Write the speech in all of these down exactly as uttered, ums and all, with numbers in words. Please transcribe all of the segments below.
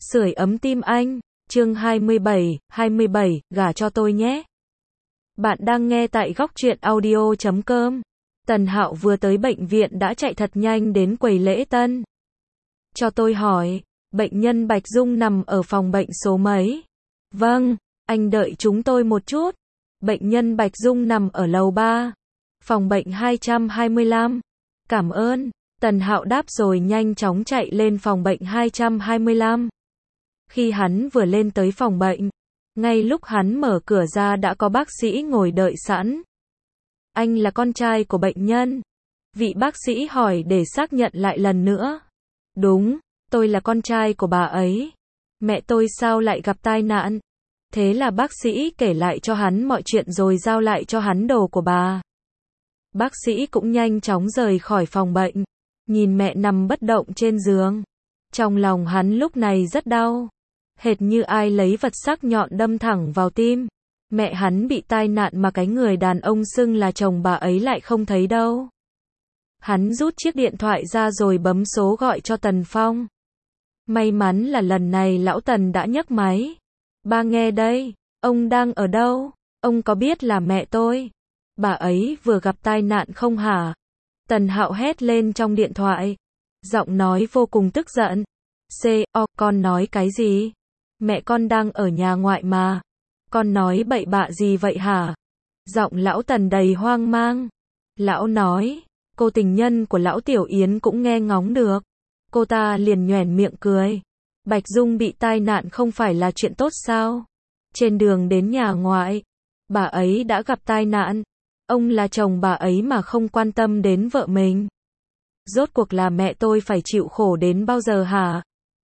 Sưởi ấm tim anh, chương hai mươi bảy, hai mươi bảy, gả cho tôi nhé. Bạn đang nghe tại góc truyện audio chấm com. Tần Hạo vừa tới bệnh viện đã chạy thật nhanh đến quầy lễ tân. Cho tôi hỏi, bệnh nhân Bạch Dung nằm ở phòng bệnh số mấy? Vâng, anh đợi chúng tôi một chút. Bệnh nhân Bạch Dung nằm ở lầu ba, phòng bệnh hai trăm hai mươi lăm. Cảm ơn. Tần Hạo đáp rồi nhanh chóng chạy lên phòng bệnh hai trăm hai mươi lăm. Khi hắn vừa lên tới phòng bệnh, ngay lúc hắn mở cửa ra đã có bác sĩ ngồi đợi sẵn. Anh là con trai của bệnh nhân? Vị bác sĩ hỏi để xác nhận lại lần nữa. Đúng, tôi là con trai của bà ấy. Mẹ tôi sao lại gặp tai nạn? Thế là bác sĩ kể lại cho hắn mọi chuyện rồi giao lại cho hắn đồ của bà. Bác sĩ cũng nhanh chóng rời khỏi phòng bệnh, nhìn mẹ nằm bất động trên giường. Trong lòng hắn lúc này rất đau, hệt như ai lấy vật sắc nhọn đâm thẳng vào tim. Mẹ hắn bị tai nạn mà cái người đàn ông xưng là chồng bà ấy lại không thấy đâu. Hắn rút chiếc điện thoại ra rồi bấm số gọi cho Tần Phong. May mắn là lần này lão Tần đã nhấc máy. Ba nghe đây, ông đang ở đâu? Ông có biết là mẹ tôi, bà ấy vừa gặp tai nạn không hả? Tần Hạo hét lên trong điện thoại, giọng nói vô cùng tức giận. Co, con nói cái gì? Mẹ con đang ở nhà ngoại mà. Con nói bậy bạ gì vậy hả? Giọng lão Tần đầy hoang mang. Lão nói, cô tình nhân của lão Tiểu Yến cũng nghe ngóng được. Cô ta liền nhoẻn miệng cười. Bạch Dung bị tai nạn không phải là chuyện tốt sao? Trên đường đến nhà ngoại, bà ấy đã gặp tai nạn. Ông là chồng bà ấy mà không quan tâm đến vợ mình. Rốt cuộc là mẹ tôi phải chịu khổ đến bao giờ hả?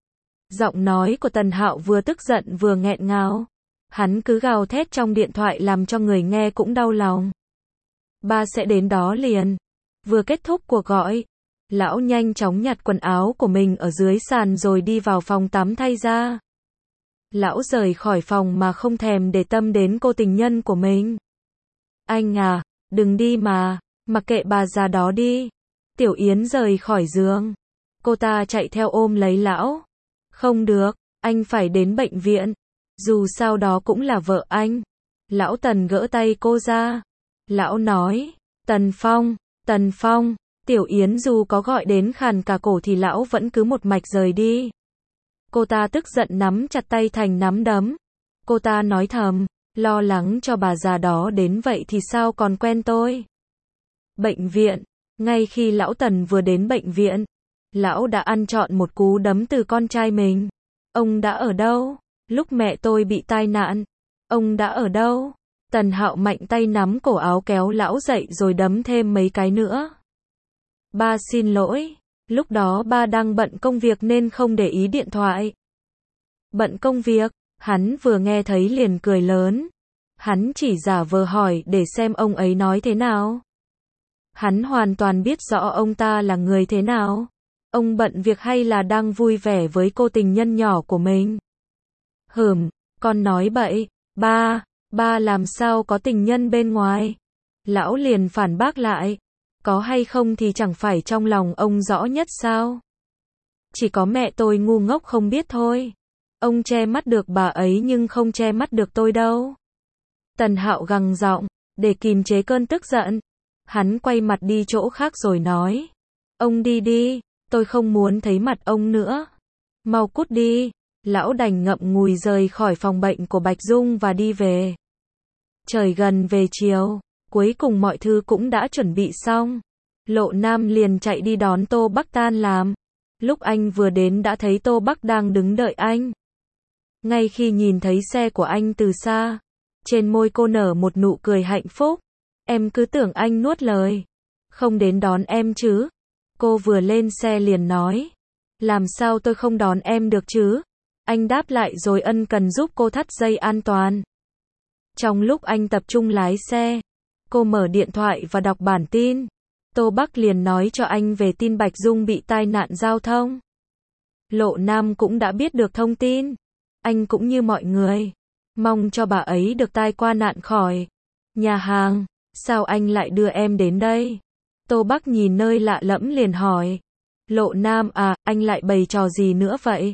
Giọng nói của Tần Hạo vừa tức giận vừa nghẹn ngào. Hắn cứ gào thét trong điện thoại làm cho người nghe cũng đau lòng. Ba sẽ đến đó liền. Vừa kết thúc cuộc gọi, lão nhanh chóng nhặt quần áo của mình ở dưới sàn rồi đi vào phòng tắm thay ra. Lão rời khỏi phòng mà không thèm để tâm đến cô tình nhân của mình. Anh à, đừng đi mà, mặc kệ bà già đó đi. Tiểu Yến rời khỏi giường. Cô ta chạy theo ôm lấy lão. Không được, anh phải đến bệnh viện. Dù sao đó cũng là vợ anh. Lão Tần gỡ tay cô ra. Lão nói, Tần Phong, Tần Phong. Tiểu Yến dù có gọi đến khàn cả cổ thì lão vẫn cứ một mạch rời đi. Cô ta tức giận nắm chặt tay thành nắm đấm. Cô ta nói thầm, lo lắng cho bà già đó đến vậy thì sao còn quen tôi. Bệnh viện, ngay khi lão Tần vừa đến bệnh viện, lão đã ăn trọn một cú đấm từ con trai mình. Ông đã ở đâu? Lúc mẹ tôi bị tai nạn, ông đã ở đâu? Tần Hạo mạnh tay nắm cổ áo kéo lão dậy rồi đấm thêm mấy cái nữa. Ba xin lỗi, lúc đó ba đang bận công việc nên không để ý điện thoại. Bận công việc, hắn vừa nghe thấy liền cười lớn. Hắn chỉ giả vờ hỏi để xem ông ấy nói thế nào. Hắn hoàn toàn biết rõ ông ta là người thế nào. Ông bận việc hay là đang vui vẻ với cô tình nhân nhỏ của mình? Hừm, con nói bậy, ba, ba làm sao có tình nhân bên ngoài? Lão liền phản bác lại. Có hay không thì chẳng phải trong lòng ông rõ nhất sao? Chỉ có mẹ tôi ngu ngốc không biết thôi. Ông che mắt được bà ấy nhưng không che mắt được tôi đâu. Tần Hạo gằn giọng, để kìm chế cơn tức giận. Hắn quay mặt đi chỗ khác rồi nói. Ông đi đi, tôi không muốn thấy mặt ông nữa. Mau cút đi. Lão đành ngậm ngùi rời khỏi phòng bệnh của Bạch Dung và đi về. Trời gần về chiều, cuối cùng mọi thứ cũng đã chuẩn bị xong. Lộ Nam liền chạy đi đón Tô Bắc tan làm. Lúc anh vừa đến đã thấy Tô Bắc đang đứng đợi anh. Ngay khi nhìn thấy xe của anh từ xa, trên môi cô nở một nụ cười hạnh phúc. Em cứ tưởng anh nuốt lời, không đến đón em chứ? Cô vừa lên xe liền nói. Làm sao tôi không đón em được chứ? Anh đáp lại rồi ân cần giúp cô thắt dây an toàn. Trong lúc anh tập trung lái xe, cô mở điện thoại và đọc bản tin. Tô Bắc liền nói cho anh về tin Bạch Dung bị tai nạn giao thông. Lộ Nam cũng đã biết được thông tin. Anh cũng như mọi người, mong cho bà ấy được tai qua nạn khỏi. Nhà hàng, sao anh lại đưa em đến đây? Tô Bắc nhìn nơi lạ lẫm liền hỏi. Lộ Nam à, anh lại bày trò gì nữa vậy?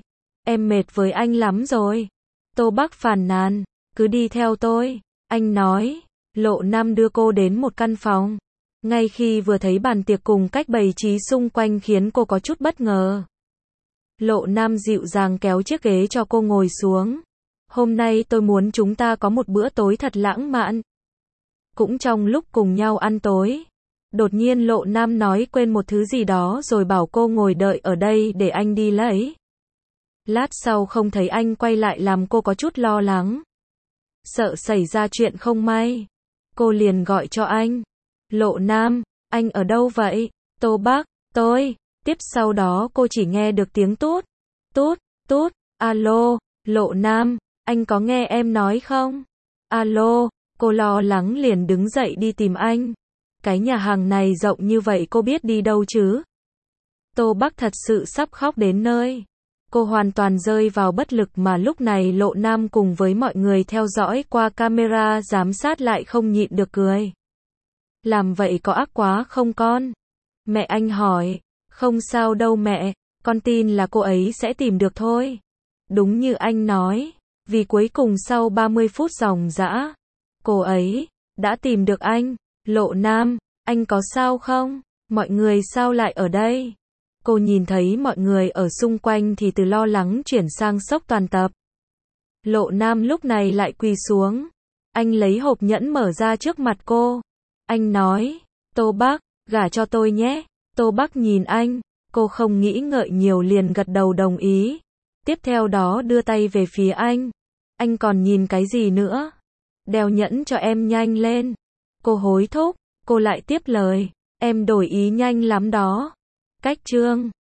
Em mệt với anh lắm rồi. Tô Bắc phàn nàn, cứ đi theo tôi. Anh nói, Lộ Nam đưa cô đến một căn phòng. Ngay khi vừa thấy bàn tiệc cùng cách bày trí xung quanh khiến cô có chút bất ngờ. Lộ Nam dịu dàng kéo chiếc ghế cho cô ngồi xuống. Hôm nay tôi muốn chúng ta có một bữa tối thật lãng mạn. Cũng trong lúc cùng nhau ăn tối, đột nhiên Lộ Nam nói quên một thứ gì đó rồi bảo cô ngồi đợi ở đây để anh đi lấy. Lát sau không thấy anh quay lại làm cô có chút lo lắng. Sợ xảy ra chuyện không may. Cô liền gọi cho anh. Lộ Nam, anh ở đâu vậy? Tô Bắc, tôi. Tiếp sau đó cô chỉ nghe được tiếng tút, tút, tút. Alo, Lộ Nam, anh có nghe em nói không? Alo, cô lo lắng liền đứng dậy đi tìm anh. Cái nhà hàng này rộng như vậy cô biết đi đâu chứ? Tô Bắc thật sự sắp khóc đến nơi. Cô hoàn toàn rơi vào bất lực mà lúc này Lộ Nam cùng với mọi người theo dõi qua camera giám sát lại không nhịn được cười. Làm vậy có ác quá không con? Mẹ anh hỏi. Không sao đâu mẹ, con tin là cô ấy sẽ tìm được thôi. Đúng như anh nói, vì cuối cùng sau ba mươi phút ròng rã, cô ấy đã tìm được anh. Lộ Nam, anh có sao không? Mọi người sao lại ở đây? Cô nhìn thấy mọi người ở xung quanh thì từ lo lắng chuyển sang sốc toàn tập. Lộ Nam lúc này lại quỳ xuống. Anh lấy hộp nhẫn mở ra trước mặt cô. Anh nói, Tô Bắc, gả cho tôi nhé. Tô Bắc nhìn anh, cô không nghĩ ngợi nhiều liền gật đầu đồng ý. Tiếp theo đó đưa tay về phía anh. Anh còn nhìn cái gì nữa? Đeo nhẫn cho em nhanh lên. Cô hối thúc, cô lại tiếp lời. Em đổi ý nhanh lắm đó. Cách chương